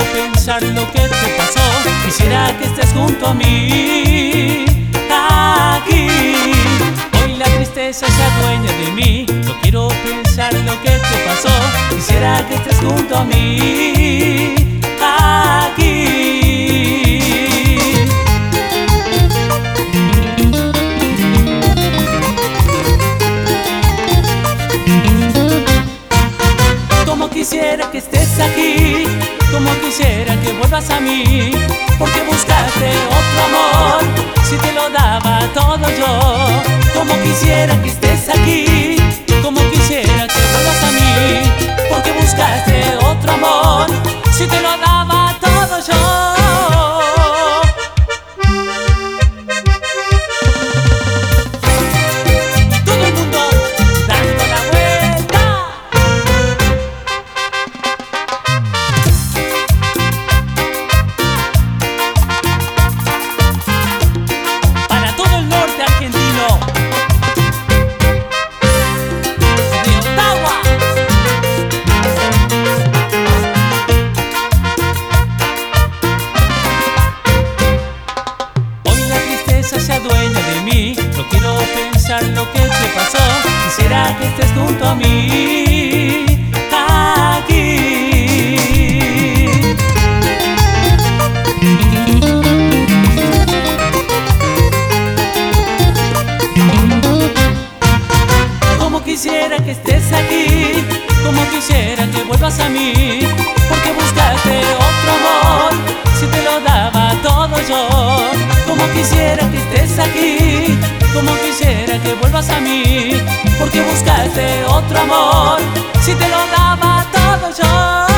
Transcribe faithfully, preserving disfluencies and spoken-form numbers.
pensar lo que te pasó. Quisiera que estés junto a mí, aquí. Hoy la tristeza se adueña de mí. No quiero pensar lo que te pasó. Quisiera que estés junto a mí, aquí. Como quisiera que estés aquí, como quisiera que vuelvas a mí, porque buscaste otro amor, si te lo daba todo yo. Como quisiera que estés aquí, como quisiera que vuelvas a mí, porque buscaste otro amor, si te lo daba todo yo. Se adueña de mí, no quiero pensar lo que te pasó. Quisiera que estés junto a mí, aquí. Como quisiera que estés aquí, como quisiera que vuelvas a mí, porque buscaste otro amor, si te lo daba todo yo. Como quisiera que estés aquí, como quisiera que vuelvas a mí, porque buscaste otro amor, si te lo daba todo yo.